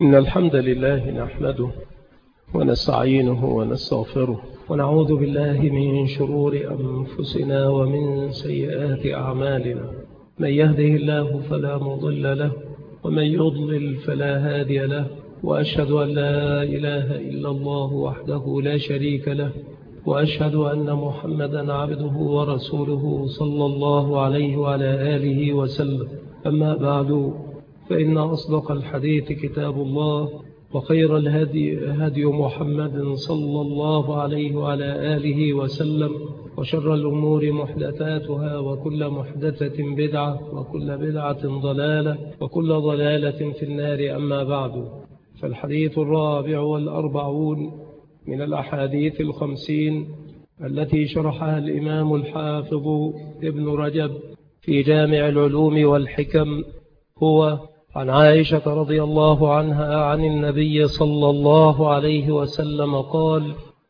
إن الحمد لله نحمده ونستعينه ونستغفره ونعوذ بالله من شرور أنفسنا ومن سيئات أعمالنا. من يهده الله فلا مضل له ومن يضلل فلا هادي له، وأشهد أن لا إله إلا الله وحده لا شريك له، وأشهد أن محمدا عبده ورسوله صلى الله عليه وعلى آله وسلم. أما بعد، فإن أصدق الحديث كتاب الله، وخير الهدي هدي محمد صلى الله عليه وعلى آله وسلم، وشر الأمور محدثاتها، وكل محدثة بدعة، وكل بدعة ضلالة، وكل ضلالة في النار. أما بعد، فالحديث الرابع والأربعون من الأحاديث 50 التي شرحها الإمام الحافظ ابن رجب في جامع العلوم والحكم هو عن عائشة رضي الله عنها عن النبي صلى الله عليه وسلم قال: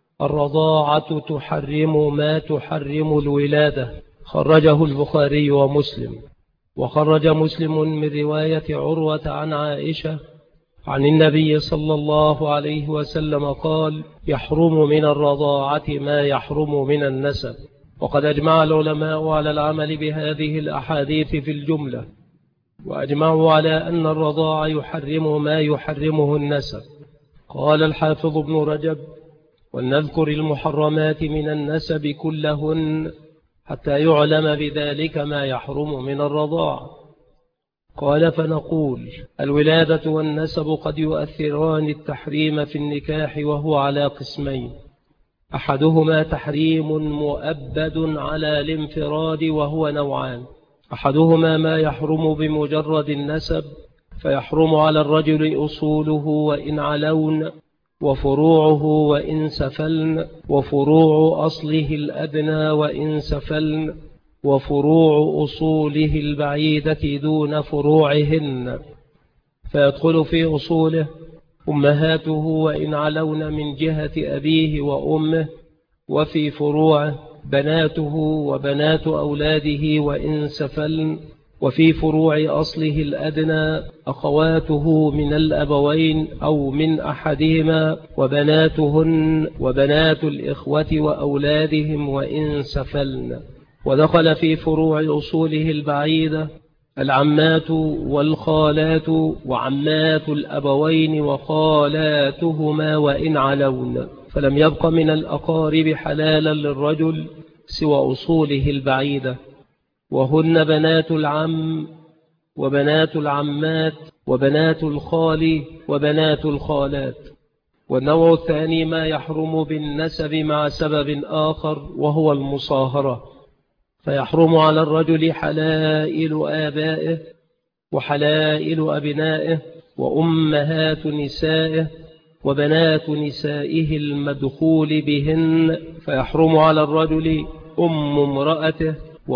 الرضاعة تحرم ما تحرم الولادة. خرجه البخاري ومسلم. وخرج مسلم من رواية عروة عن عائشة عن النبي صلى الله عليه وسلم قال: يحرم من الرضاعة ما يحرم من النسب. وقد أجمع العلماء على العمل بهذه الأحاديث في الجملة، وأجمعوا على أن الرضاع يحرم ما يحرمه النسب. قال الحافظ ابن رجب: ولنذكر المحرمات من النسب كلهن حتى يعلم بذلك ما يحرم من الرضاع. قال: فنقول: الولادة والنسب قد يؤثران التحريم في النكاح، وهو على قسمين: أحدهما تحريم مؤبد على الانفراد، وهو نوعان: أحدهما ما يحرم بمجرد النسب، فيحرم على الرجل أصوله وإن علون، وفروعه وإن سفلن، وفروع أصله الأدنى وإن سفلن، وفروع أصوله البعيدة دون فروعهن. فيدخل في أصوله أمهاته وإن علون من جهة أبيه وأمه، وفي فروعه بناته وبنات أولاده وإن سفلن، وفي فروع أصله الأدنى أخواته من الأبوين أو من أحدهما، وبناتهن وبنات الإخوة وأولادهم وإن سفلن. ودخل في فروع أصوله البعيدة العمات والخالات وعمات الأبوين وخالاتهما وإن علون. فلم يبق من الأقارب حلالا للرجل سوى أصوله البعيدة، وهن بنات العم وبنات العمات وبنات الخال وبنات الخالات. والنوع الثاني ما يحرم بالنسب مع سبب آخر، وهو المصاهرة. فيحرم على الرجل حلائل آبائه وحلائل أبنائه وأمهات نسائه وبنات نسائه المدخول بهن. فيحرم على الرجل امرأته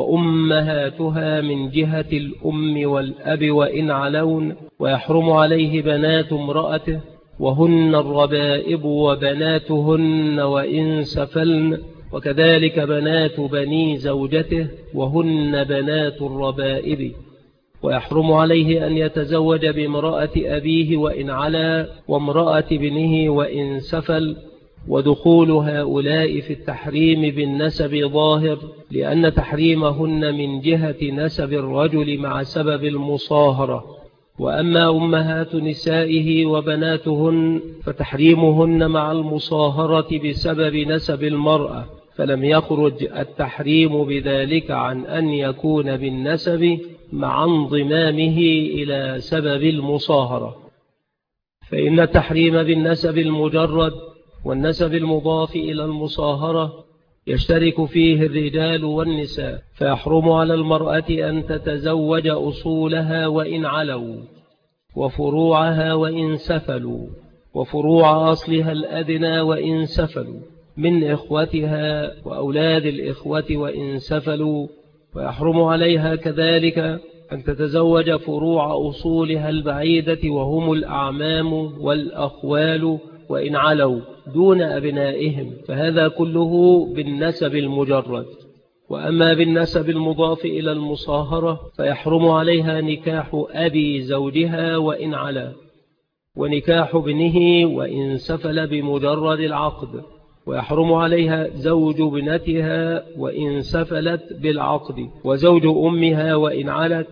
وأمهاتها من جهة الأم والأب وإن علون. ويحرم عليه بنات امرأته، وهن الربائب وبناتهن وإن سفلن، وكذلك بنات بني زوجته، وهن بنات الربائب. ويحرم عليه أن يتزوج بامرأة أبيه وإن علا، وامرأة ابنه وإن سفل. ودخول هؤلاء في التحريم بالنسب ظاهر، لأن تحريمهن من جهة نسب الرجل مع سبب المصاهرة. وأما أمهات نسائه وبناتهن فتحريمهن مع المصاهرة بسبب نسب المرأة، فلم يخرج التحريم بذلك عن أن يكون بالنسب مع انضمامه إلى سبب المصاهرة. فإن التحريم بالنسب المجرد والنسب المضاف إلى المصاهرة يشترك فيه الرجال والنساء. فيحرم على المرأة أن تتزوج أصولها وإن علوا، وفروعها وإن سفلوا، وفروع أصلها الأدنى وإن سفلوا، من إخوتها وأولاد الإخوة وإن سفلوا. ويحرم عليها كذلك أن تتزوج فروع أصولها البعيدة، وهم الأعمام والأخوال وإن علوا، دون أبنائهم، فهذا كله بالنسب المجرد. وأما بالنسب المضاف إلى المصاهرة فيحرم عليها نكاح أبي زوجها وإن علا. ونكاح ابنه وإن سفل بمجرد العقد، ويحرم عليها زوج ابنتها وإن سفلت بالعقد، وزوج أمها وإن علت،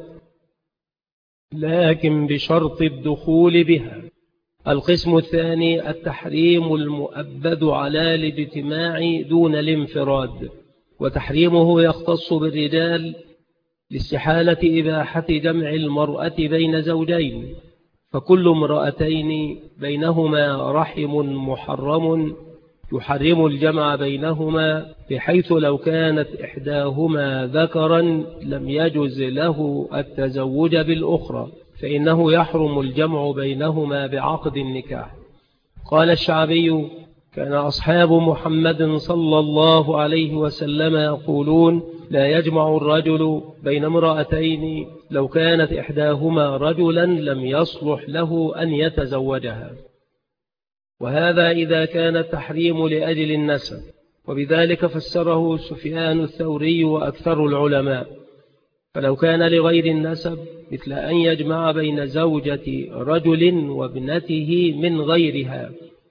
لكن بشرط الدخول بها. القسم الثاني التحريم المؤبد على الاجتماع دون الانفراد، وتحريمه يختص بالرجال لاستحالة إباحة جمع المرأة بين زوجين، فكل امرأتين بينهما رحم محرم يحرم الجمع بينهما، بحيث لو كانت إحداهما ذكرا لم يجز له التزوج بالأخرى، فإنه يحرم الجمع بينهما بعقد النكاح. قال الشعبي: كان أصحاب محمد صلى الله عليه وسلم يقولون: لا يجمع الرجل بين امرأتين لو كانت إحداهما رجلا لم يصلح له أن يتزوجها. وهذا إذا كان التحريم لأجل النسب، وبذلك فسره سفيان الثوري وأكثر العلماء. فلو كان لغير النسب مثل أن يجمع بين زوجة رجل وابنته من غيرها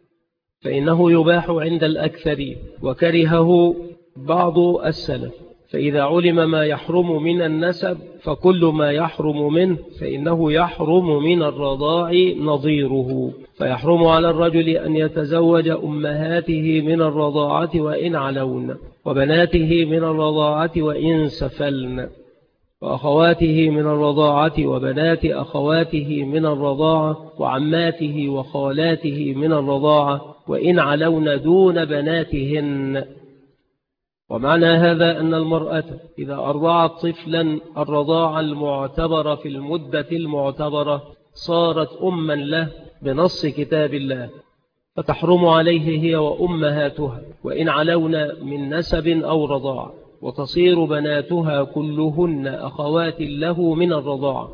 فإنه يباح عند الأكثر، وكرهه بعض السلف. فإذا علم ما يحرم من النسب فكل ما يحرم منه فإنه يحرم من الرضاع نظيره، فيحرم على الرجل أن يتزوج أمهاته من الرضاعة وإن علون، وبناته من الرضاعة وإن سفلن، وأخواته من الرضاعة وبنات أخواته من الرضاعة، وعماته وخالاته من الرضاعة وإن علون دون بناتهن. ومعنى هذا أن المرأة إذا أرضعت طفلا الرضاعة المعتبرة في المدة المعتبرة صارت أما له بنص كتاب الله، فتحرم عليه هي وأمهاتها وإن علون من نسب أو رضاعة، وتصير بناتها كلهن أخوات له من الرضاعة،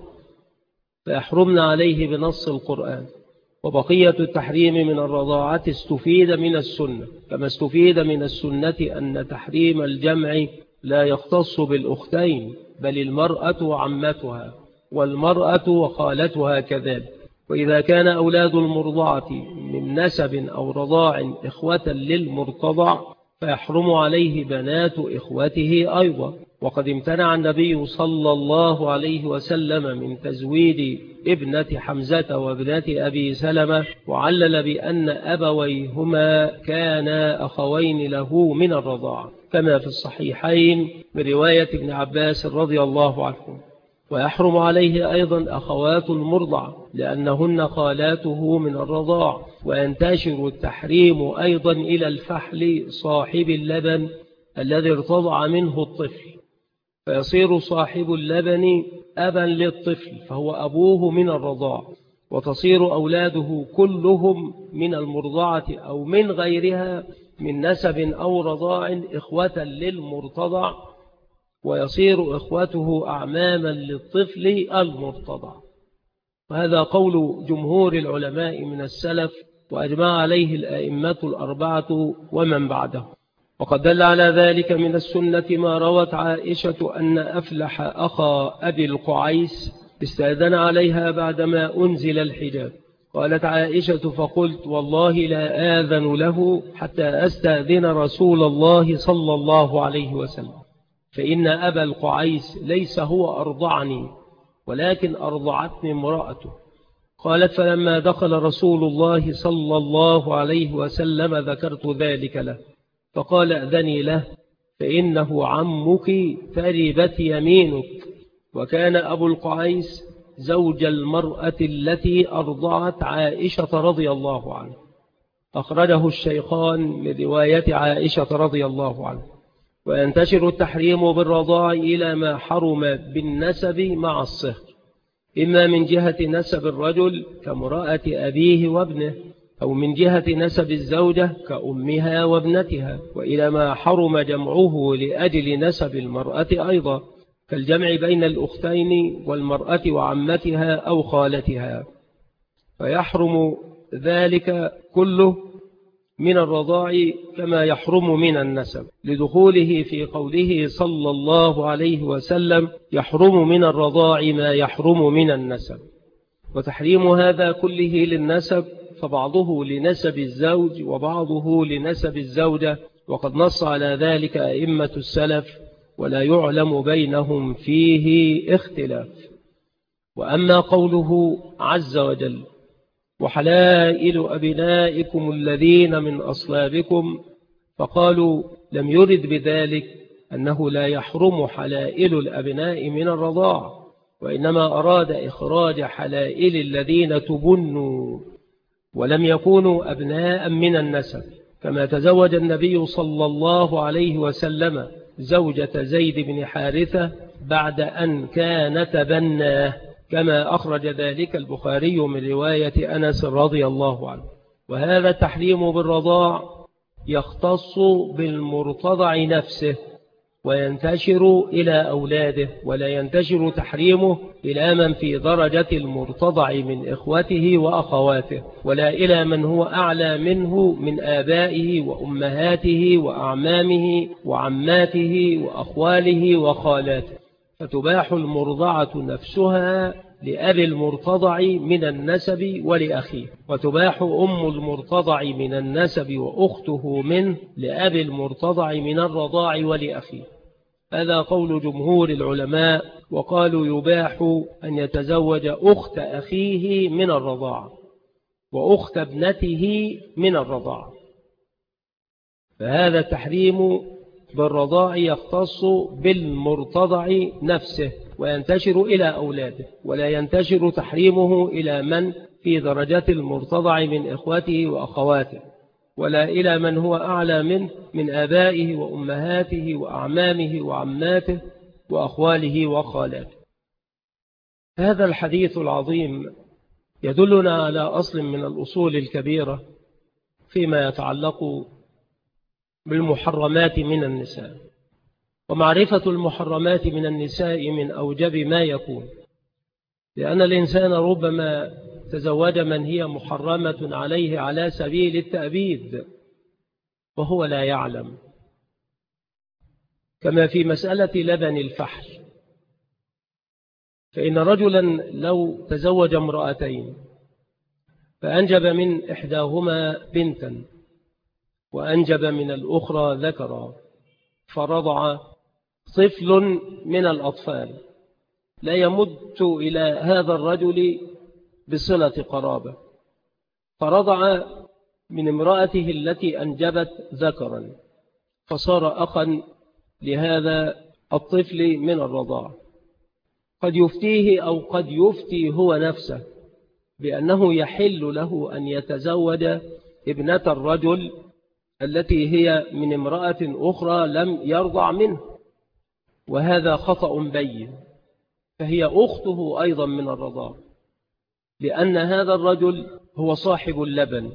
فيحرمن عليه بنص القرآن. وبقية التحريم من الرضاعة استفيد من السنة، كما استفيد من السنة أن تحريم الجمع لا يختص بالأختين، بل المرأة وعمتها والمرأة وخالتها كذلك. وإذا كان أولاد المرضعة من نسب أو رضاع إخوة للمرتضع فيحرم عليه بنات إخوته أيضا. وقد امتنع النبي صلى الله عليه وسلم من تزويد ابنة حمزة وابنة أبي سلمة، وعلل بأن أبويهما كانا أخوين له من الرضاعة، كما في الصحيحين برواية ابن عباس رضي الله عنه. ويحرم عليه أيضا أخوات المرضع لأنهن خالاته من الرضاع. وينتشر التحريم أيضا إلى الفحل صاحب اللبن الذي ارتضع منه الطفل، فيصير صاحب اللبن أبا للطفل فهو أبوه من الرضاع، وتصير أولاده كلهم من المرضعة أو من غيرها من نسب أو رضاع إخوة للمرتضع، ويصير إخوته أعماما للطفل المرتضع. وهذا قول جمهور العلماء من السلف، وأجمع عليه الأئمة الأربعة ومن بعده. وقد دل على ذلك من السنة ما روت عائشة أن أفلح أخا أبي القعيس استأذن عليها بعدما أنزل الحجاب. قالت عائشة: فقلت: والله لا آذن له حتى أستأذن رسول الله صلى الله عليه وسلم، فإن أبا القعيس ليس هو أرضعني ولكن أرضعتني امرأته. قالت: فلما دخل رسول الله صلى الله عليه وسلم ذكرت ذلك له، فقال: أذني له فإنه عمك تربت يمينك. وكان أبو القعيس زوج المرأة التي أرضعت عائشة رضي الله عنه. أخرجه الشيخان من رواية عائشة رضي الله عنه. وينتشر التحريم بالرضاع إلى ما حرم بالنسب مع الصهر، إما من جهة نسب الرجل كامرأة أبيه وابنه، أو من جهة نسب الزوجة كأمها وابنتها، وإلى ما حرم جمعه لأجل نسب المرأة أيضا، كالجمع بين الأختين والمرأة وعمتها أو خالتها. فيحرم ذلك كله من الرضاع كما يحرم من النسب، لدخوله في قوله صلى الله عليه وسلم: يحرم من الرضاع ما يحرم من النسب. وتحريم هذا كله للنسب، فبعضه لنسب الزوج وبعضه لنسب الزوجة، وقد نص على ذلك أئمة السلف ولا يعلم بينهم فيه اختلاف. وأما قوله عز وجل وحلائل أبنائكم الذين من أصلابكم، فقالوا لم يرد بذلك أنه لا يحرم حلائل الأبناء من الرضاع، وإنما أراد إخراج حلائل الذين تبنوا ولم يكونوا أبناء من النسب، كما تزوج النبي صلى الله عليه وسلم زوجة زيد بن حارثة بعد أن كان تبناه، كما أخرج ذلك البخاري من رواية أنس رضي الله عنه. وهذا التحريم بالرضاع يختص بالمرتضع نفسه وينتشر إلى أولاده، ولا ينتشر تحريمه إلى من في درجة المرتضع من إخوته وأخواته، ولا إلى من هو أعلى منه من آبائه وأمهاته وأعمامه وعماته وأخواله وخالاته، فتباح المرضعة نفسها لأبي المرتضع من النسب ولأخيه، وتباح أم المرتضع من النسب وأخته منه لأبي المرتضع من الرضاع ولأخيه. هذا قول جمهور العلماء، وقالوا يباح أن يتزوج أخت أخيه من الرضاع وأخت ابنته من الرضاع. فهذا التحريم بالرضاع يختص بالمرتضع نفسه وينتشر إلى أولاده، ولا ينتشر تحريمه إلى من في درجة المرتضع من إخوته وأخواته، ولا إلى من هو أعلى منه من آبائه وأمهاته وأعمامه وعماته وأخواله وخالاته. هذا الحديث العظيم يدلنا على أصل من الأصول الكبيرة فيما يتعلق بالمحرمات من النساء، ومعرفة المحرمات من النساء من أوجب ما يكون، لأن الإنسان ربما تزوج من هي محرمة عليه على سبيل التأبيد وهو لا يعلم، كما في مسألة لبن الفحل، فإن رجلا لو تزوج امرأتين فأنجب من إحداهما بنتا وأنجب من الأخرى ذكرا، فرضع طفل من الأطفال لا يمد إلى هذا الرجل بصلة قرابة، فرضع من امرأته التي أنجبت ذكرا فصار أخا لهذا الطفل من الرضاع، قد يفتيه أو قد يفتي هو نفسه بأنه يحل له أن يتزوج ابنة الرجل التي هي من امرأة أخرى لم يرضع منه، وهذا خطأ بين، فهي أخته أيضا من الرضاع، لأن هذا الرجل هو صاحب اللبن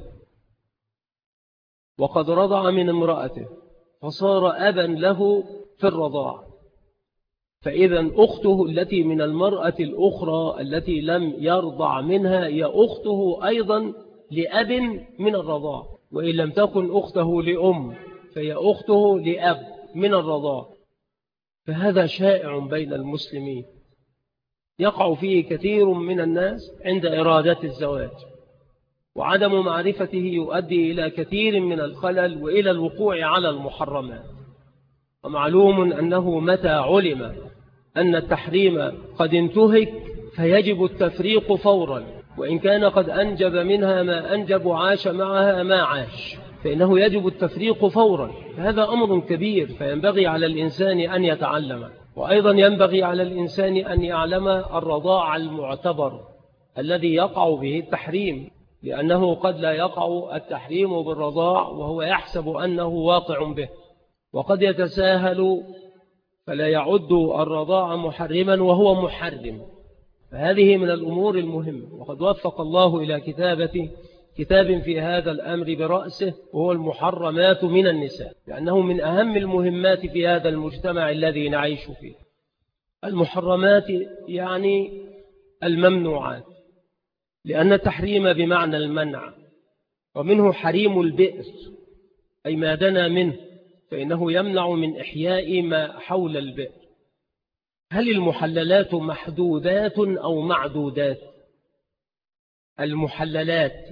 وقد رضع من امرأته فصار أبا له في الرضاع، فإذا أخته التي من المرأة الأخرى التي لم يرضع منها هي أخته أيضا لأب من الرضاع، وإن لم تكن أخته لأم فهي أخته لأب من الرضاع. فهذا شائع بين المسلمين يقع فيه كثير من الناس عند إرادة الزواج، وعدم معرفته يؤدي إلى كثير من الخلل وإلى الوقوع على المحرمات. ومعلوم أنه متى علم أن التحريم قد انتهك فيجب التفريق فورا، وإن كان قد أنجب منها ما أنجب وعاش معها ما عاش، فإنه يجب التفريق فورا. هذا أمر كبير، فينبغي على الإنسان أن يتعلم، وأيضا ينبغي على الإنسان أن يعلم الرضاع المعتبر الذي يقع به التحريم، لأنه قد لا يقع التحريم بالرضاع وهو يحسب أنه واقع به، وقد يتساهل فلا يعد الرضاع محرما وهو محرم. فهذه من الأمور المهمة، وقد وفق الله إلى كتابة كتاب في هذا الأمر برأسه، وهو المحرمات من النساء، لأنه من أهم المهمات في هذا المجتمع الذي نعيش فيه. المحرمات يعني الممنوعات، لأن التحريم بمعنى المنع، ومنه حريم البئر أي ما دنا منه، فإنه يمنع من إحياء ما حول البئر. هل المحللات محدودات أو معدودات؟ المحللات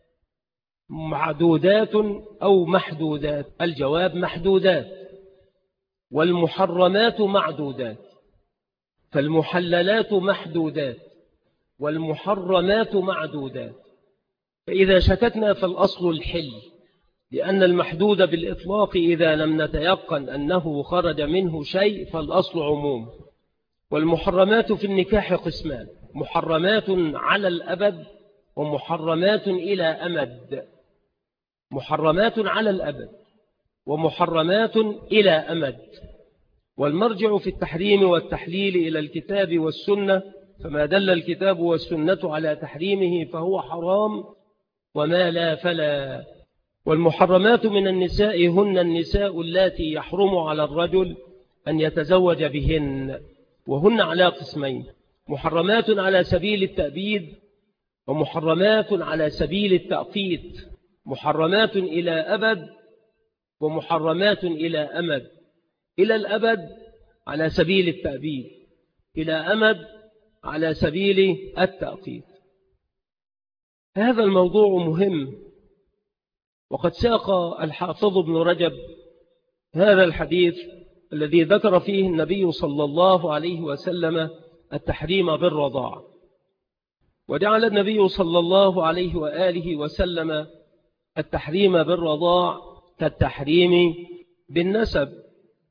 معدودات أو محدودات؟ الجواب محدودات. والمحرمات معدودات. فالمحللات محدودات والمحرمات معدودات. فإذا شككنا فالأصل الحل، لأن المحدود بالإطلاق إذا لم نتيقن أنه خرج منه شيء فالأصل عموم. والمحرمات في النكاح قسمان: محرمات على الأبد ومحرمات إلى أمد. محرمات على الأبد ومحرمات إلى أمد. والمرجع في التحريم والتحليل إلى الكتاب والسنة، فما دل الكتاب والسنة على تحريمه فهو حرام، وما لا فلا. والمحرمات من النساء هن النساء اللاتي يحرم على الرجل أن يتزوج بهن، وهن على قسمين: محرمات على سبيل التأبيد ومحرمات على سبيل التأقيت. محرمات إلى أبد ومحرمات إلى أمد. إلى الأبد على سبيل التأبيد، إلى أمد على سبيل التأقيت. هذا الموضوع مهم، وقد ساق الحافظ ابن رجب هذا الحديث الذي ذكر فيه النبي صلى الله عليه وسلم التحريم بالرضاع، وجعل النبي صلى الله عليه وآله وسلم التحريم بالرضاع كالتحريم بالنسب.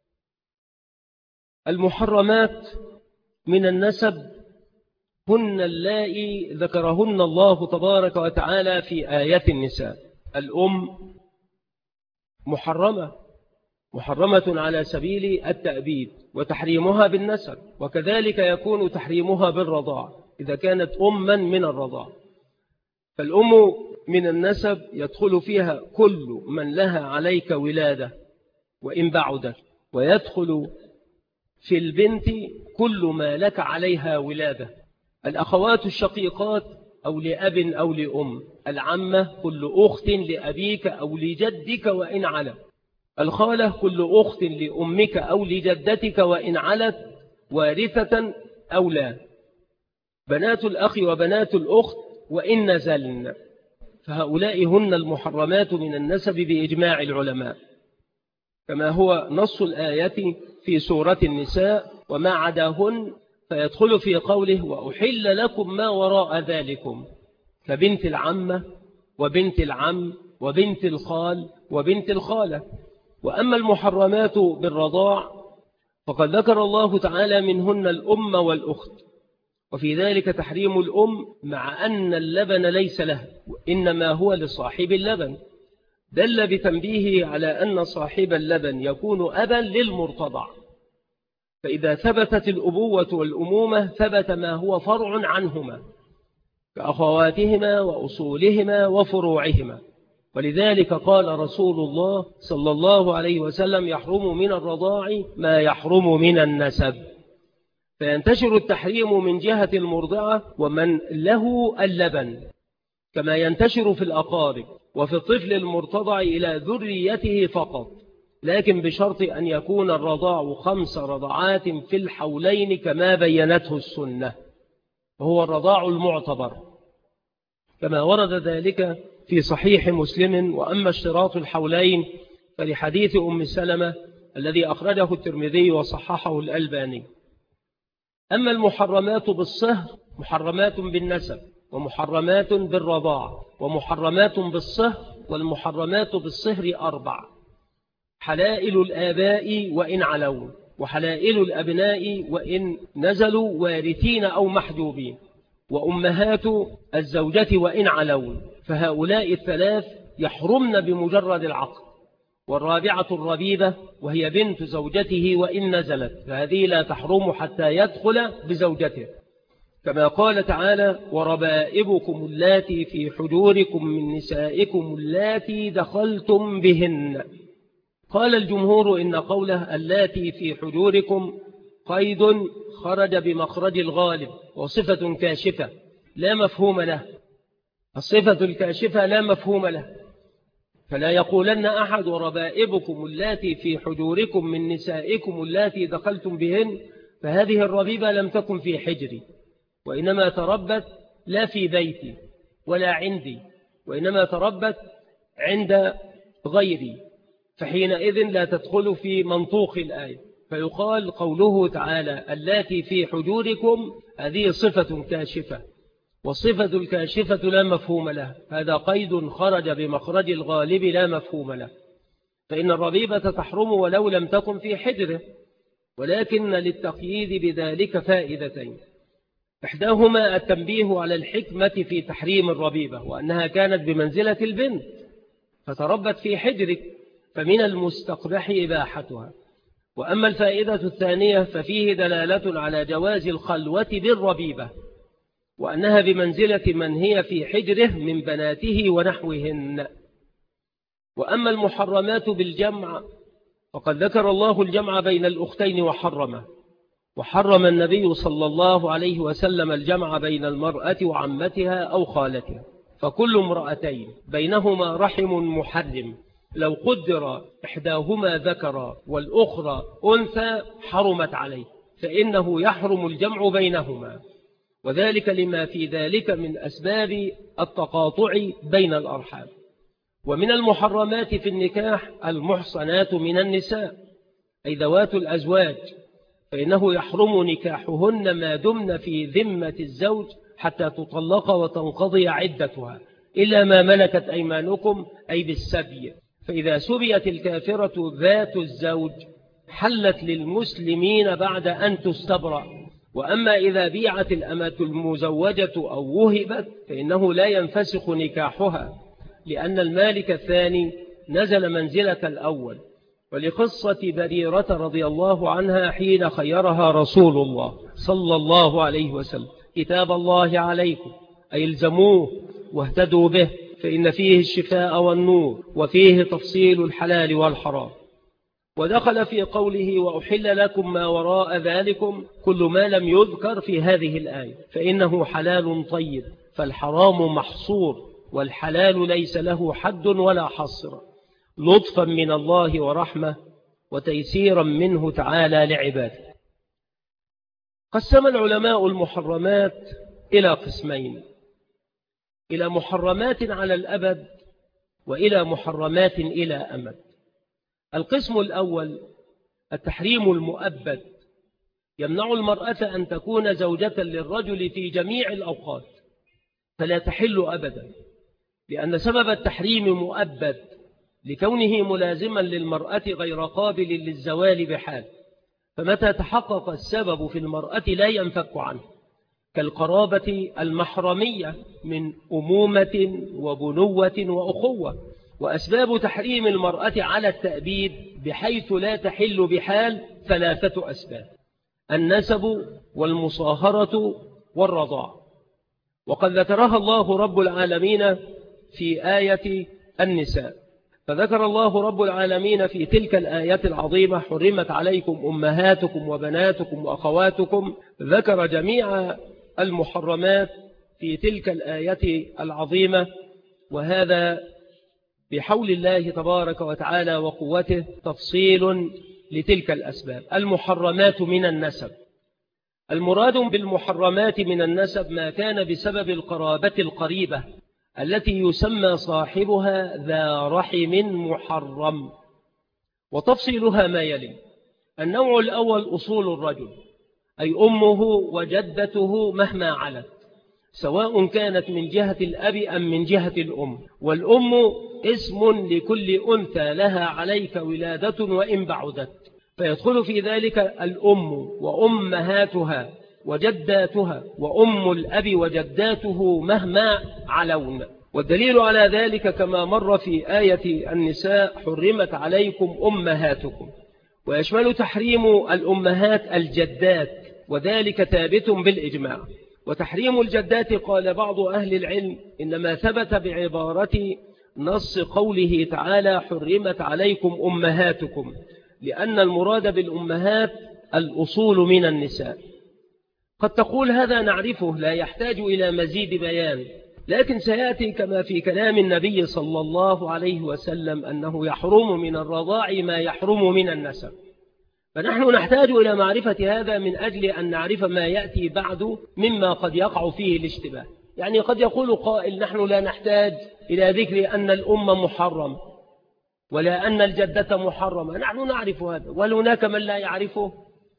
المحرمات من النسب هن اللائي ذكرهن الله تبارك وتعالى في آية النساء. الأم محرمة على سبيل التأبيد وتحريمها بالنسب، وكذلك يكون تحريمها بالرضاع إذا كانت أما من الرضاع. فالأم من النسب يدخل فيها كل من لها عليك ولادة وإن بعدت، ويدخل في البنت كل ما لك عليها ولادة. الأخوات الشقيقات أو لأب أو لأم. العمة كل أخت لأبيك أو لجدك وإن علت. الخالة كل أخت لأمك أو لجدتك وإن علت وارثة أو لا. بنات الأخ وبنات الأخت وإن نزلن. فهؤلاء هن المحرمات من النسب بإجماع العلماء، كما هو نص الآية في سورة النساء: وما عداهن فيدخل في قوله: وأحل لكم ما وراء ذلكم، كبنت العمة وبنت العم وبنت الخال وبنت الخالة. وأما المحرمات بالرضاع فقد ذكر الله تعالى منهن الأم والأخت، وفي ذلك تحريم الأم مع أن اللبن ليس له وإنما هو لصاحب اللبن، دل بتنبيه على أن صاحب اللبن يكون أبا للمرتضع. فإذا ثبتت الأبوة والأمومة ثبت ما هو فرع عنهما كأخواتهما وأصولهما وفروعهما. ولذلك قال رسول الله صلى الله عليه وسلم: يحرم من الرضاع ما يحرم من النسب. فينتشر التحريم من جهة المرضعة ومن له اللبن، كما ينتشر في الأقارب وفي الطفل المرتضع إلى ذريته فقط، لكن بشرط أن يكون الرضاع 5 رضعات في الحولين كما بينته السنة، وهو الرضاع المعتبر كما ورد ذلك في صحيح مسلم. وأما اشتراط الحولين فلحديث أم سلمة الذي أخرجه الترمذي وصححه الألباني. أما المحرمات بالصهر محرمات بالنسب ومحرمات بالرضاع ومحرمات بالصهر، والمحرمات بالصهر 4: حلائل الآباء وإن علوا، وحلائل الأبناء وإن نزلوا وارثين أو محجوبين، وأمهات الزوجة وإن علوا. فهؤلاء الثلاث يحرمن بمجرد العقد. والرابعة الربيبة وهي بنت زوجته وإن نزلت، فهذه لا تحرم حتى يدخل بزوجته، كما قال تعالى: وربائبكم اللاتي في حجوركم من نسائكم اللاتي دخلتم بهن. قال الجمهور إن قوله اللاتي في حجوركم قيد خرج بمخرج الغالب وصفة كاشفة لا مفهوم له. الصفة الكاشفة لا مفهوم له، فلا يقولن أحد وربائبكم اللاتي في حجوركم من نسائكم اللاتي دخلتم بهن، فهذه الربيبة لم تكن في حجري وإنما تربت لا في بيتي، ولا عندي، وإنما تربت عند غيري، فحينئذ لا تدخل في منطوق الآية، فيقال قوله تعالى اللاتي في حجوركم هذه صفة كاشفة، والصفة الكاشفة لا مفهوم له، هذا قيد خرج بمخرج الغالب لا مفهوم له، فإن الربيبة تحرم ولو لم تكن في حجره، ولكن للتقييد بذلك فائدتين، إحداهما التنبيه على الحكمة في تحريم الربيبة، وأنها كانت بمنزلة البنت فتربت في حجرك، فمن المستقبح إباحتها. وأما الفائدة الثانية ففيه دلالة على جواز الخلوة بالربيبة، وأنها بمنزلة من هي في حجره من بناته ونحوهن. وأما المحرمات بالجمع فقد ذكر الله الجمع بين الأختين وحرمه، وحرم النبي صلى الله عليه وسلم الجمع بين المرأة وعمتها أو خالتها، فكل امرأتين بينهما رحم محرم لو قدر إحداهما ذكر والأخرى أنثى حرمت عليه، فإنه يحرم الجمع بينهما، وذلك لما في ذلك من أسباب التقاطع بين الأرحام. ومن المحرمات في النكاح المحصنات من النساء أي ذوات الأزواج، فإنه يحرم نكاحهن ما دمن في ذمة الزوج حتى تطلق وتنقضي عدتها، إلا ما ملكت أيمانكم أي بالسبي، فإذا سبيت الكافرة ذات الزوج حلت للمسلمين بعد أن تستبرأ. وأما إذا بيعت الأمة المزوجة أو وهبت فإنه لا ينفسخ نكاحها، لأن المالك الثاني نزل منزلة الأول. ولقصة بريرة رضي الله عنها حين خيرها رسول الله صلى الله عليه وسلم كتاب الله عليكم أي الزموه واهتدوا به، فإن فيه الشفاء والنور وفيه تفصيل الحلال والحرام. ودخل في قوله وأحل لكم ما وراء ذلكم كل ما لم يذكر في هذه الآية، فإنه حلال طيب، فالحرام محصور والحلال ليس له حد ولا حصر، لطفا من الله ورحمة وتيسيرا منه تعالى لعباده. قسم العلماء المحرمات إلى قسمين، إلى محرمات على الأبد وإلى محرمات إلى أمد. القسم الأول التحريم المؤبد، يمنع المرأة أن تكون زوجة للرجل في جميع الأوقات، فلا تحل أبدا، لأن سبب التحريم مؤبد لكونه ملازما للمرأة غير قابل للزوال بحال، فمتى تحقق السبب في المرأة لا ينفك عنه، كالقرابة المحرمية من أمومة وبنوة وأخوة. وأسباب تحريم المرأة على التأبيد بحيث لا تحل بحال 3 أسباب: النسب والمصاهرة والرضاع، وقد ذكرها الله رب العالمين في آية النساء. فذكر الله رب العالمين في تلك الآيات العظيمة حرمت عليكم أمهاتكم وبناتكم وأخواتكم، ذكر جميع المحرمات في تلك الآية العظيمة، وهذا بحول الله تبارك وتعالى وقوته تفصيل لتلك الأسباب. المحرمات من النسب، المراد بالمحرمات من النسب ما كان بسبب القرابة القريبة التي يسمى صاحبها ذا رحم محرم، وتفصيلها ما يلي: النوع الأول أصول الرجل، أي أمه وجدته مهما علت، سواء كانت من جهة الأب أم من جهة الأم، والأم اسم لكل أنثى لها عليك ولادة وإن بعدت، فيدخل في ذلك الأم وأمهاتها وجداتها وأم الأب وجداته مهما علون. والدليل على ذلك كما مر في آية النساء حرمت عليكم أمهاتكم، ويشمل تحريم الأمهات الجدات، وذلك ثابت بالإجماع. وتحريم الجدات قال بعض أهل العلم إنما ثبت بعبارة نص قوله تعالى حرمت عليكم أمهاتكم، لأن المراد بالأمهات الأصول من النساء. قد تقول هذا نعرفه لا يحتاج إلى مزيد بيان، لكن سيأتي كما في كلام النبي صلى الله عليه وسلم أنه يحرم من الرضاع ما يحرم من النسب، فنحن نحتاج إلى معرفة هذا من أجل أن نعرف ما يأتي بعد مما قد يقع فيه الاشتباه. يعني قد يقول قائل نحن لا نحتاج إلى ذكر أن الأم محرم ولا أن الجدة محرمة، نحن نعرف هذا، وهناك من لا يعرفه.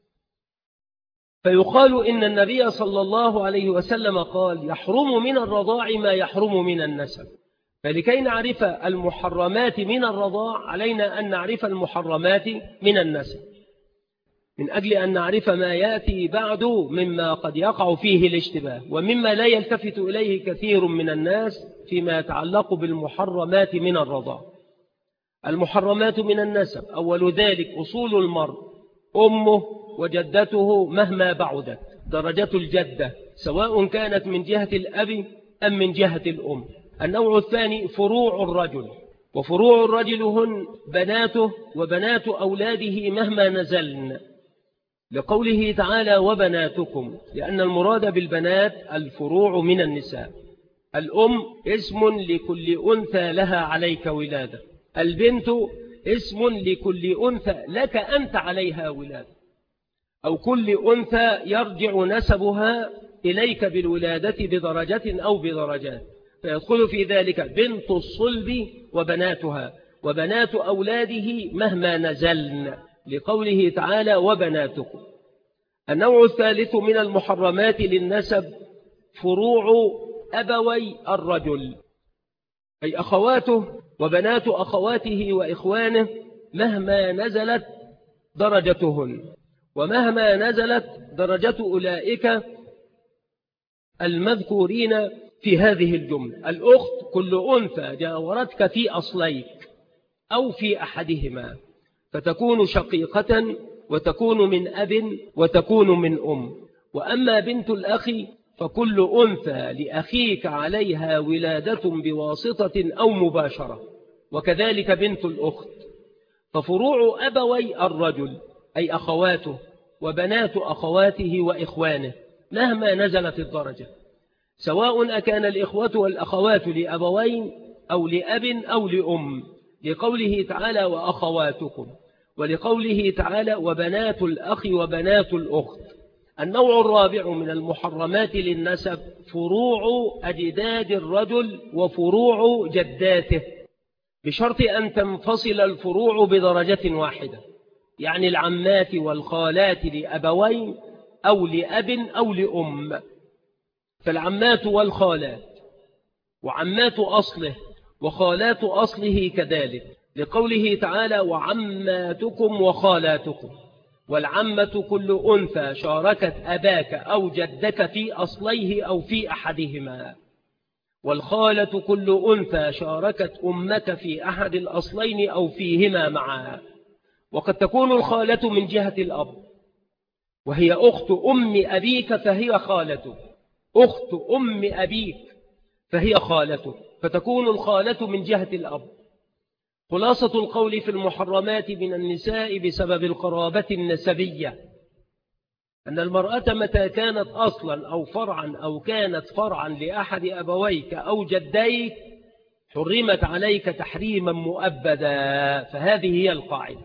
فيقال إن النبي صلى الله عليه وسلم قال يحرم من الرضاع ما يحرم من النسب. فلكي نعرف المحرمات من الرضاع علينا أن نعرف المحرمات من النسب، من أجل أن نعرف ما يأتي بعد مما قد يقع فيه الاشتباه ومما لا يلتفت إليه كثير من الناس فيما يتعلق بالمحرمات من الرضاع. المحرمات من النسب أول ذلك أصول المرء أمه وجدته مهما بعدت، درجة الجدة سواء كانت من جهة الأب أم من جهة الأم. النوع الثاني فروع الرجل، وفروع الرجل هن بناته وبنات أولاده مهما نزلن، لقوله تعالى وبناتكم، لأن المراد بالبنات الفروع من النساء. الأم اسم لكل أنثى لها عليك ولادة، البنت اسم لكل أنثى لك أنت عليها ولادة، أو كل أنثى يرجع نسبها إليك بالولادة بدرجة أو بدرجات، فيدخل في ذلك بنت الصلب وبناتها وبنات أولاده مهما نزلن، لقوله تعالى وبناتكم. النوع الثالث من المحرمات للنسب فروع أبوي الرجل، أي أخواته وبنات أخواته وإخوانه مهما نزلت درجتهن، ومهما نزلت درجة أولئك المذكورين في هذه الجملة. الأخت كل أنثى جاورتك في أصليك أو في أحدهما، فتكون شقيقة وتكون من أب وتكون من أم. وأما بنت الأخ فكل أنثى لأخيك عليها ولادة بواسطة أو مباشرة، وكذلك بنت الأخت. ففروع أبوي الرجل أي أخواته وبنات أخواته وإخوانه مهما نزلت الدرجة، سواء أكان الإخوة والأخوات لأبوين أو لأب أو لأم، لقوله تعالى وأخواتكم، ولقوله تعالى وبنات الأخ وبنات الأخت. النوع الرابع من المحرمات للنسب فروع أجداد الرجل وفروع جداته، بشرط أن تنفصل الفروع بدرجة واحدة، يعني العمات والخالات لأبوين أو لأب أو لأم. فالعمات والخالات وعمات أصله وخالات أصله كذلك، لقوله تعالى وعماتكم وخالاتكم. والعمة كل أنثى شاركت أباك أو جدك في أصليه أو في أحدهما، والخالة كل أنثى شاركت أمك في أحد الأصلين أو فيهما معا. وقد تكون الخالة من جهة الأب وهي أخت أم أبيك فهي خالته، أخت أم أبيك فهي خالته، فتكون الخالة من جهة الأب. خلاصة القول في المحرمات من النساء بسبب القرابة النسبية أن المرأة متى كانت أصلا أو فرعا أو كانت فرعا لأحد أبويك أو جديك حرمت عليك تحريما مؤبدا، فهذه هي القاعدة.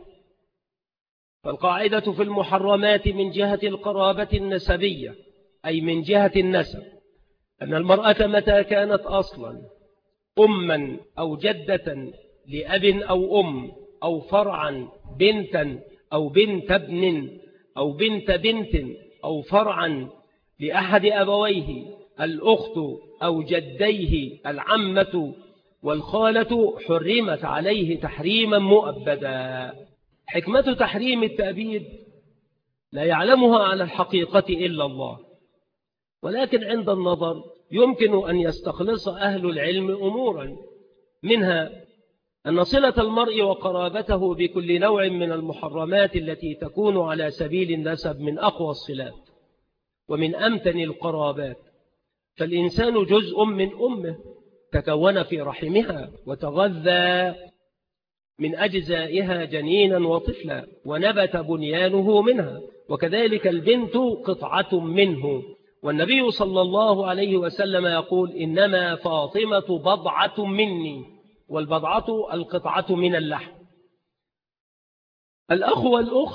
فالقاعدة في المحرمات من جهة القرابة النسبية أي من جهة النسب أن المرأة متى كانت أصلا أما أو جدة لأب أو أم أو فرعا بنتا أو بنت ابن أو بنت بنت أو فرعا لأحد أبويه الأخت أو جديه العمة والخالة حرمت عليه تحريما مؤبدا. حكمة تحريم التأبيد لا يعلمها على الحقيقة إلا الله، ولكن عند النظر يمكن أن يستخلص أهل العلم أمورا، منها أن صلة المرء وقرابته بكل نوع من المحرمات التي تكون على سبيل النسب من أقوى الصلات ومن أمتن القرابات، فالإنسان جزء من أمه تكون في رحمها وتغذى من أجزائها جنينا وطفلا ونبت بنيانه منها، وكذلك البنت قطعة منه. والنبي صلى الله عليه وسلم يقول إنما فاطمة بضعة مني، والبضعة القطعة من اللحم. الأخ والأخت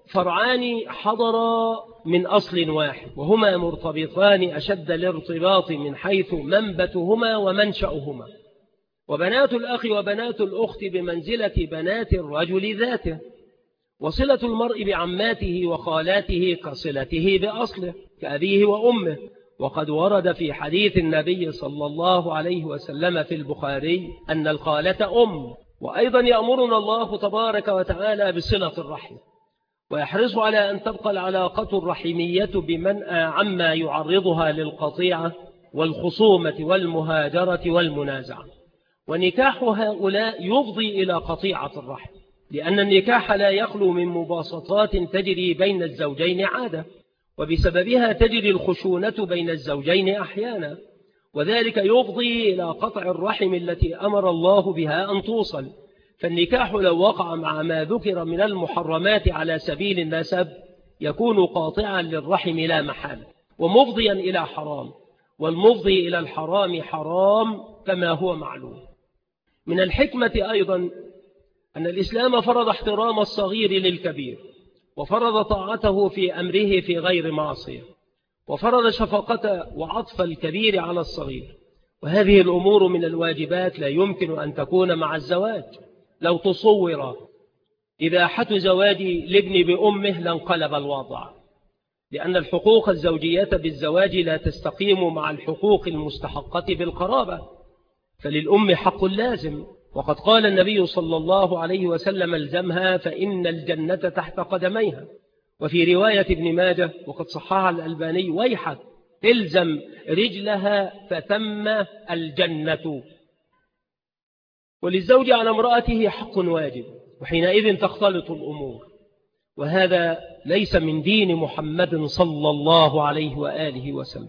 فرعان حضرا من أصل واحد وهما مرتبطان أشد الارتباط من حيث منبتهما ومنشأهما، وبنات الأخ وبنات الأخت بمنزلة بنات الرجل ذاته، وصلة المرء بعماته وخالاته كصلته بأصله كأبيه وأمه. وقد ورد في حديث النبي صلى الله عليه وسلم في البخاري أن الخالة أم. وأيضا يأمرنا الله تبارك وتعالى بصلة الرحم، ويحرص على أن تبقى العلاقة الرحمية بمنأى عما يعرضها للقطيعة والخصومة والمهاجرة والمنازعة. ونكاح هؤلاء يفضي إلى قطيعة الرحم، لأن النكاح لا يخلو من مباسطات تجري بين الزوجين عادة، وبسببها تجري الخشونة بين الزوجين أحيانا، وذلك يفضي إلى قطع الرحم التي أمر الله بها أن توصل. فالنكاح لو وقع مع ما ذكر من المحرمات على سبيل النسب يكون قاطعا للرحم لا محالة، ومفضيا إلى حرام، والمفضي إلى الحرام حرام كما هو معلوم. من الحكمة أيضا أن الإسلام فرض احترام الصغير للكبير، وفرض طاعته في أمره في غير معصية، وفرض شفقة وعطف الكبير على الصغير. وهذه الأمور من الواجبات لا يمكن أن تكون مع الزواج. لو تصور إباحة زواج الابن بأمه لانقلب الوضع، لأن الحقوق الزوجية بالزواج لا تستقيم مع الحقوق المستحقة بالقرابة، فللأم حق لازم، وقد قال النبي صلى الله عليه وسلم: الزمها فإن الجنة تحت قدميها. وفي رواية ابن ماجه وقد صححها الألباني: ويحك الزم رجلها فتم الجنة. وللزوج على امرأته حق واجب، وحينئذ تختلط الأمور، وهذا ليس من دين محمد صلى الله عليه وآله وسلم.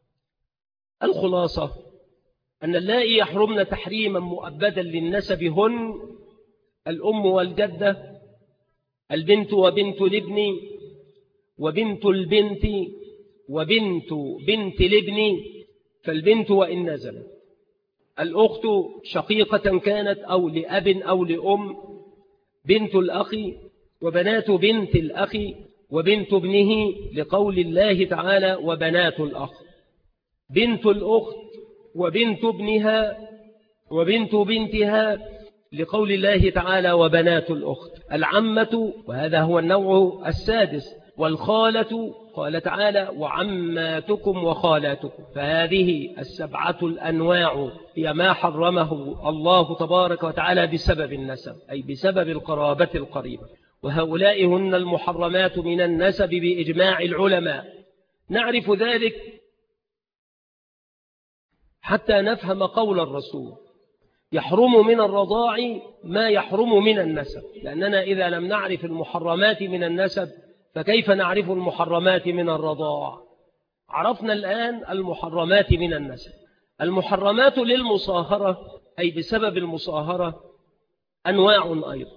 الخلاصة أن اللائي يحرمن تحريما مؤبدا للنسب هن الأم والجدة، البنت وبنت الابن، وبنت البنت، وبنت بنت الابن، فالبنت وإن نزلت، الأخت شقيقة كانت أو لأب أو لأم، بنت الأخ، وبنات بنت الأخ، وبنت ابنه، لقول الله تعالى: وبنات الأخ، بنت الأخت، وبنت ابنها، وبنت بنتها، لقول الله تعالى: وبنات الأخت، العمة، وهذا هو النوع السادس، والخالة، قال تعالى: وعماتكم وخالاتكم. فهذه السبعة الأنواع هي ما حرمه الله تبارك وتعالى بسبب النسب، أي بسبب القرابة القريبة، وهؤلاء هن المحرمات من النسب بإجماع العلماء. نعرف ذلك حتى نفهم قول الرسول: يحرم من الرضاع ما يحرم من النسب، لأننا إذا لم نعرف المحرمات من النسب فكيف نعرف المحرمات من الرضاع؟ عرفنا الآن المحرمات من النسب. المحرمات للمصاهرة أي بسبب المصاهرة أنواع أيضا،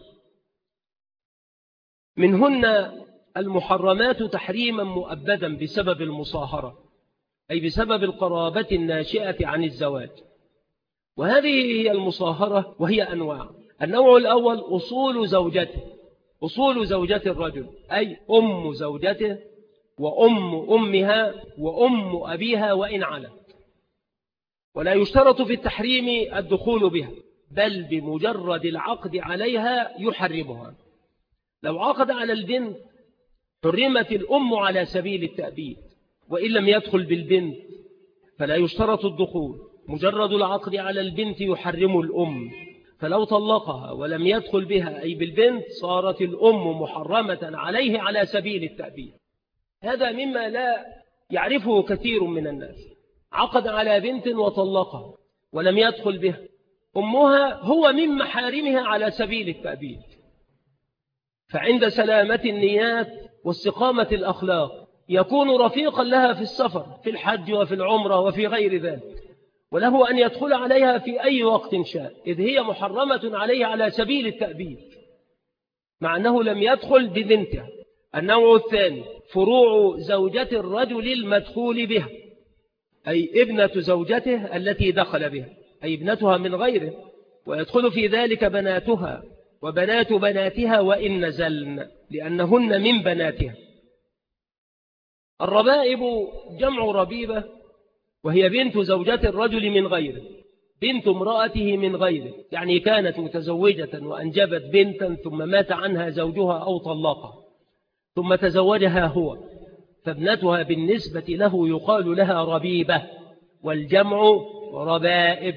منهن المحرمات تحريما مؤبدا بسبب المصاهرة، أي بسبب القرابة الناشئة عن الزواج، وهذه هي المصاهرة، وهي أنواع. النوع الأول أصول زوجته، أصول زوجة الرجل، أي أم زوجته وأم أمها وأم أبيها وإن علت، ولا يشترط في التحريم الدخول بها، بل بمجرد العقد عليها يحرمها. لو عقد على البنت حرمت الأم على سبيل التأبيد، وإن لم يدخل بالبنت فلا يشترط الدخول، مجرد العقد على البنت يحرم الأم، فلو طلقها ولم يدخل بها أي بالبنت صارت الأم محرمة عليه على سبيل التأبيد. هذا مما لا يعرفه كثير من الناس، عقد على بنت وطلقها ولم يدخل بها، أمها هو من محارمها على سبيل التأبيد، فعند سلامة النيات واستقامة الأخلاق يكون رفيقا لها في السفر، في الحج وفي العمرة وفي غير ذلك، وله أن يدخل عليها في أي وقت شاء، إذ هي محرمة عليه على سبيل التأبيد مع أنه لم يدخل ببنتها. النوع الثاني فروع زوجة الرجل المدخول بها، أي ابنة زوجته التي دخل بها، أي ابنتها من غيره، ويدخل في ذلك بناتها وبنات بناتها وإن نزلن، لأنهن من بناتها. الربائب جمع ربيبة، وهي بنت زوجة الرجل من غيره، بنت امرأته من غيره، يعني كانت متزوجة وأنجبت بنتا ثم مات عنها زوجها أو طلقها ثم تزوجها هو، فابنتها بالنسبة له يقال لها ربيبة، والجمع ربائب.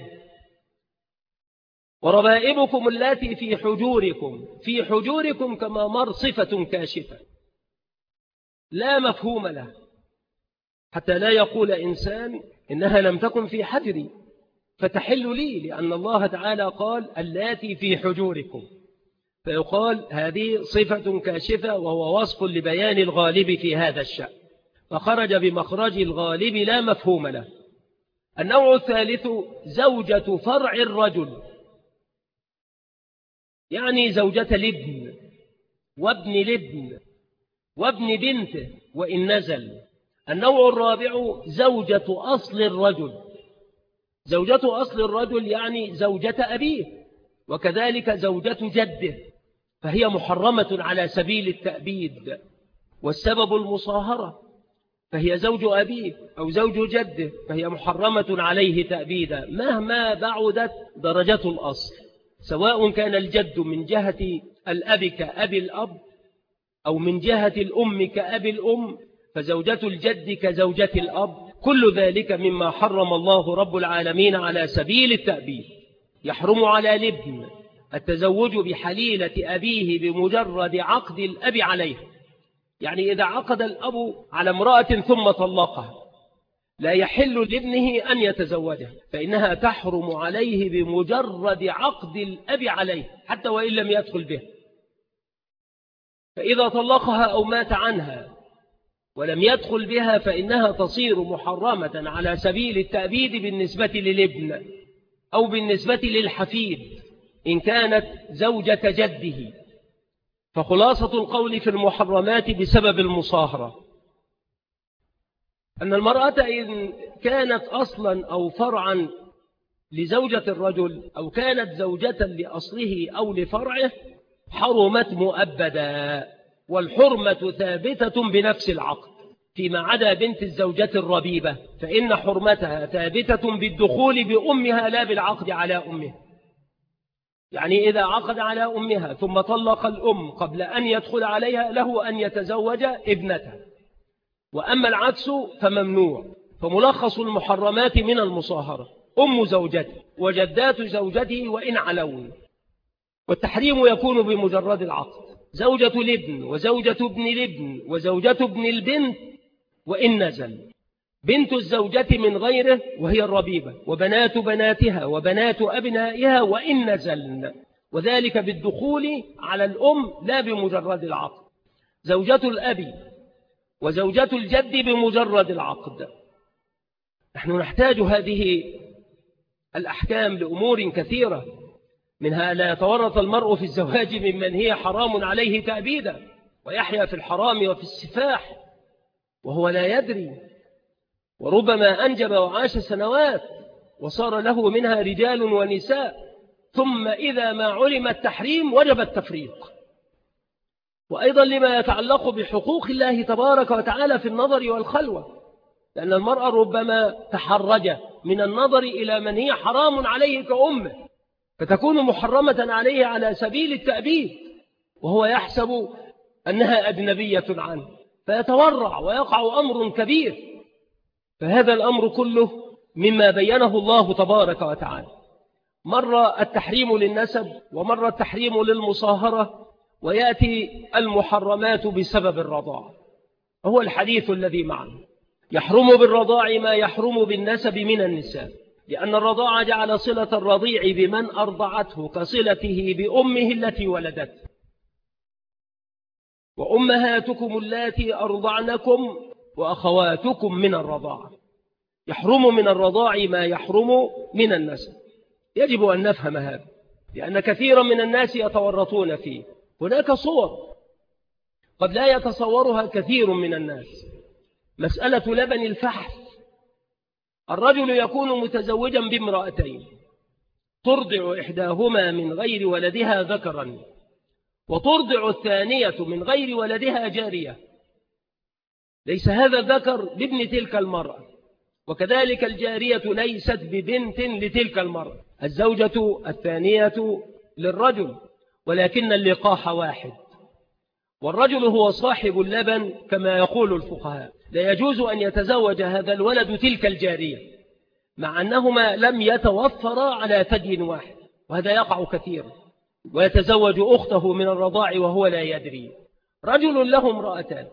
وربائبكم اللاتي في حجوركم، في حجوركم كما مر صفة كاشفة لا مفهوم له، حتى لا يقول إنسان إنها لم تكن في حجري فتحل لي، لأن الله تعالى قال اللاتي في حجوركم، فيقال هذه صفة كاشفة وهو وصف لبيان الغالب في هذا الشأن، فخرج بمخرج الغالب لا مفهوم له. النوع الثالث زوجة فرع الرجل، يعني زوجة الابن وابن الابن وابن بنته وإن نزل. النوع الرابع زوجة أصل الرجل، زوجة أصل الرجل يعني زوجة أبيه، وكذلك زوجة جده، فهي محرمة على سبيل التأبيد، والسبب المصاهرة، فهي زوج أبيه أو زوج جده، فهي محرمة عليه تأبيدا مهما بعدت درجة الأصل، سواء كان الجد من جهة الأب كأبي الأب أو من جهة الأم كأبي الأم، فزوجة الجد كزوجة الأب، كل ذلك مما حرم الله رب العالمين على سبيل التأبيد. يحرم على الابن التزوج بحليلة أبيه بمجرد عقد الأب عليه، يعني إذا عقد الأب على امرأة ثم طلقها لا يحل لابنه أن يتزوجها، فإنها تحرم عليه بمجرد عقد الأب عليه حتى وإن لم يدخل به. فإذا طلقها أو مات عنها ولم يدخل بها فإنها تصير محرمة على سبيل التأبيد بالنسبة للابن أو بالنسبة للحفيد إن كانت زوجة جده. فخلاصة القول في المحرمات بسبب المصاهرة أن المرأة إن كانت أصلا أو فرعا لزوجة الرجل أو كانت زوجة لأصله أو لفرعه حرمت مؤبدا، والحرمة ثابتة بنفس العقد، فيما عدا بنت الزوجة الربيبة فإن حرمتها ثابتة بالدخول بأمها لا بالعقد على أمها، يعني إذا عقد على أمها ثم طلق الأم قبل أن يدخل عليها له أن يتزوج ابنتها، وأما العكس فممنوع. فملخص المحرمات من المصاهرة أم زوجته وجدات زوجته وإن علون، والتحريم يكون بمجرد العقد، زوجة الابن وزوجة ابن الابن وزوجة ابن البنت وإن نزل، بنت الزوجة من غيره وهي الربيبة، وبنات بناتها وبنات أبنائها وإن نزلن، وذلك بالدخول على الأم لا بمجرد العقد، زوجة الأب وزوجة الجد بمجرد العقد. نحن نحتاج هذه الأحكام لأمور كثيرة، منها لا يتورط المرء في الزواج ممن هي حرام عليه تأبيدا ويحيا في الحرام وفي السفاح وهو لا يدري، وربما أنجب وعاش سنوات وصار له منها رجال ونساء، ثم إذا ما علم التحريم وجب التفريق. وأيضا لما يتعلق بحقوق الله تبارك وتعالى في النظر والخلوة، لأن المرأة ربما تحرج من النظر إلى من هي حرام عليه كأمه، فتكون محرمة عليه على سبيل التأبيد وهو يحسب أنها أجنبية عنه، فيتورع ويقع أمر كبير. فهذا الأمر كله مما بينه الله تبارك وتعالى، مر التحريم للنسب ومر التحريم للمصاهرة، ويأتي المحرمات بسبب الرضاع، وهو الحديث الذي معنا. يحرم بالرضاع ما يحرم بالنسب من النساء، لأن الرضاع جعل صلة الرضيع بمن أرضعته كصلته بأمه التي ولدته. وأمهاتكم اللاتي أرضعنكم وأخواتكم من الرضاعة، يحرم من الرضاع ما يحرم من النسب. يجب أن نفهم هذا، لأن كثيرا من الناس يتورطون فيه. هناك صور قد لا يتصورها كثير من الناس، مسألة لبن الفحل. الرجل يكون متزوجا بامرأتين، ترضع إحداهما من غير ولدها ذكرا وترضع الثانية من غير ولدها جارية، ليس هذا الذكر بابن تلك المرأة، وكذلك الجارية ليست ببنت لتلك المرأة. الزوجة الثانية للرجل، ولكن اللقاح واحد، والرجل هو صاحب اللبن كما يقول الفقهاء. لا يجوز أن يتزوج هذا الولد تلك الجارية مع أنهما لم يتوفرا على ثدي واحد، وهذا يقع كثيرا، ويتزوج أخته من الرضاع وهو لا يدري. رجل له امرأتان،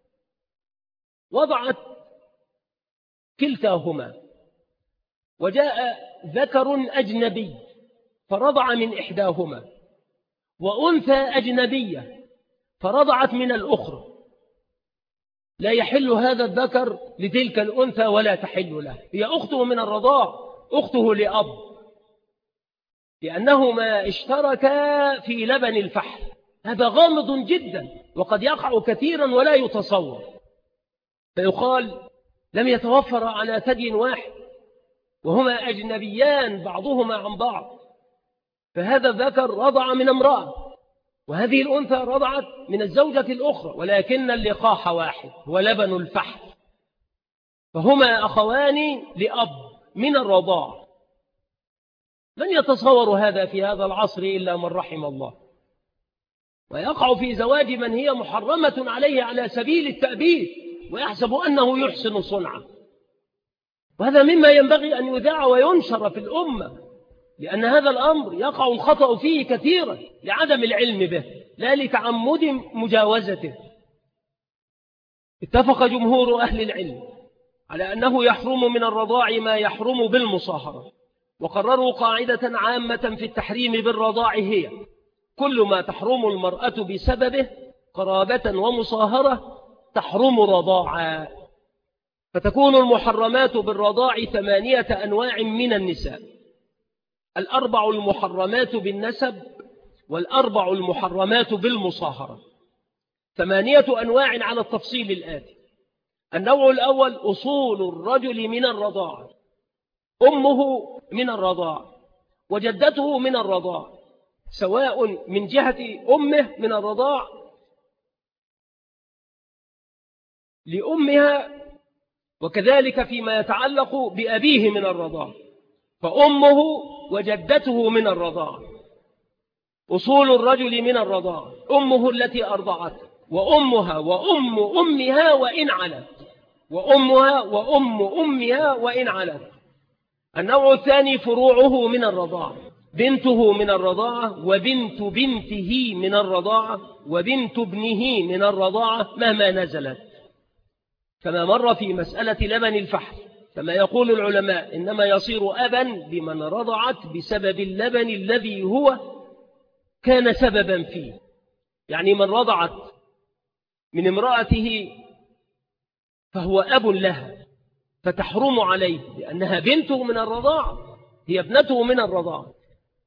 وضعت كلتاهما، وجاء ذكر أجنبي فرضع من إحداهما، وأنثى أجنبية فرضعت من الأخرى. لا يحل هذا الذكر لتلك الأنثى ولا تحل له، هي أخته من الرضاع، أخته لأب، لأنهما اشتركا في لبن الفحل. هذا غامض جدا وقد يقع كثيرا ولا يتصور، فيقال لم يتوفر على ثدي واحد وهما أجنبيان بعضهما عن بعض، فهذا الذكر رضع من امرأة، وهذه الأنثى رضعت من الزوجة الأخرى، ولكن اللقاح واحد هو لبن الفحل، فهما أخوان لأب من الرضاع. من يتصور هذا في هذا العصر إلا من رحم الله، ويقع في زواج من هي محرمة عليه على سبيل التأبيد ويحسب أنه يحسن صنعه. وهذا مما ينبغي أن يذاع وينشر في الأمة، لأن هذا الأمر يقع الخطأ فيه كثيرا لعدم العلم به لا لتعمد مجاوزته. اتفق جمهور أهل العلم على أنه يحرم من الرضاع ما يحرم بالمصاهرة، وقرروا قاعدة عامة في التحريم بالرضاع هي: كل ما تحرم المرأة بسببه قرابة ومصاهرة تحرم رضاعا. فتكون المحرمات بالرضاع 8 أنواع من النساء: 4 المحرمات بالنسب، 4 المحرمات بالمصاهرة. 8 أنواع على التفصيل الآتي: النوع الأول أصول الرجل من الرضاع، أمه من الرضاع وجدته من الرضاع، سواء من جهة أمه من الرضاع لأمها، وكذلك فيما يتعلق بأبيه من الرضاع، فأمه وجدته من الرضاع. أصول الرجل من الرضاع: أمه التي أرضعته، وأمها وأم أمها وإن علت، وأمها وأم أمها وإن علت. النوع الثاني فروعه من الرضاعة: بنته من الرضاعة، وبنت بنته من الرضاعة، وبنت ابنه من الرضاعة مهما نزلت، كما مر في مسألة لبن الفحل. كما يقول العلماء إنما يصير أبا لمن رضعت بسبب اللبن الذي هو كان سببا فيه، يعني من رضعت من امرأته فهو أب لها فتحرم عليه لأنها بنته من الرضاعة، هي ابنته من الرضاعة،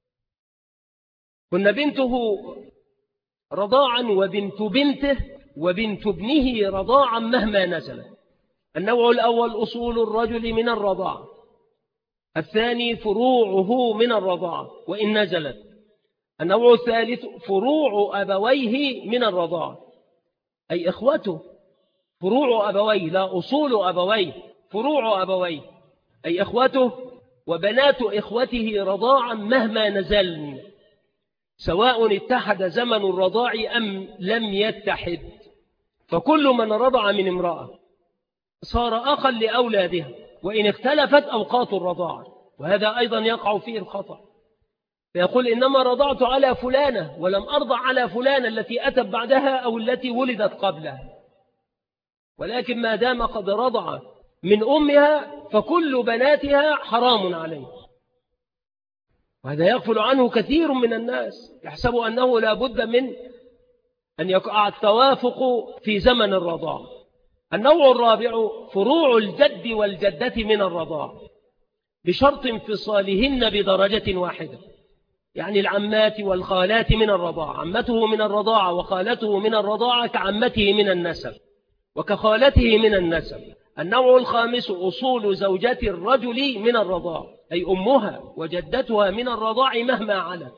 كن بنته رضاعا وبنت بنته وبنت ابنه رضاعا مهما نزل. النوع الأول أصول الرجل من الرضاعة، الثاني فروعه من الرضاعة وإن نزلت. النوع الثالث فروع أبويه من الرضاعة، أي إخوته، فروع أبويه لا أصول أبويه، فروع أبويه أي إخوته وبنات إخوته رضاعا مهما نزلن، سواء اتحد زمن الرضاع أم لم يتحد. فكل من رضع من امرأة صار أخا لأولادها وإن اختلفت أوقات الرضاعة، وهذا أيضا يقع فيه الخطأ، فيقول إنما رضعت على فلانة ولم أرضع على فلانة التي أتت بعدها أو التي ولدت قبلها، ولكن ما دام قد رضع من أمها فكل بناتها حرام عليه. وهذا يغفل عنه كثير من الناس، يحسب أنه لا بد من أن يقع التوافق في زمن الرضاع. النوع الرابع فروع الجد والجدة من الرضاع بشرط انفصالهن بدرجة واحدة، يعني العمات والخالات من الرضاعة، عمته من الرضاعة وخالته من الرضاعة كعمته من النسب وكخالته من النسب. النوع الخامس أصول زوجة الرجل من الرضاع، أي أمها وجدتها من الرضاع مهما علت،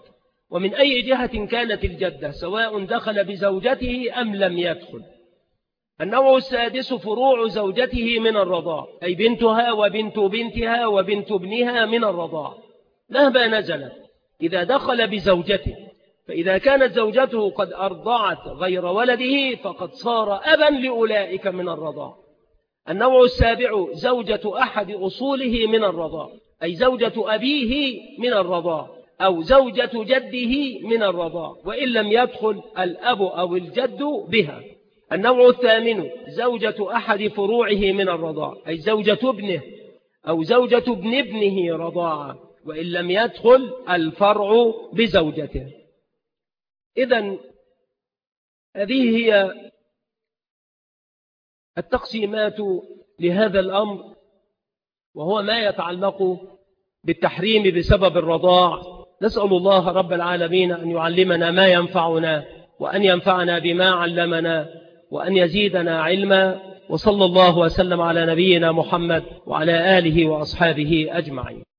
ومن أي جهة كانت الجدة سواء دخل بزوجته أم لم يدخل. النوع السادس فروع زوجته من الرضاع، أي بنتها وبنت بنتها وبنت ابنها من الرضاع مهما نزلت إذا دخل بزوجته، فإذا كانت زوجته قد أرضعت غير ولده فقد صار أبا لأولئك من الرضاع. النوع السابع زوجة أحد أصوله من الرضاع، أي زوجة أبيه من الرضاع أو زوجة جده من الرضاع وإن لم يدخل الأب أو الجد بها. النوع الثامن زوجة أحد فروعه من الرضاع، أي زوجة ابنه أو زوجة ابن ابنه رضاعة وإن لم يدخل الفرع بزوجته. إذن هذه هي التقسيمات لهذا الأمر، وهو ما يتعلق بالتحريم بسبب الرضاع. نسأل الله رب العالمين أن يعلمنا ما ينفعنا وأن ينفعنا بما علمنا وأن يزيدنا علما، وصلى الله وسلم على نبينا محمد وعلى آله وأصحابه أجمعين.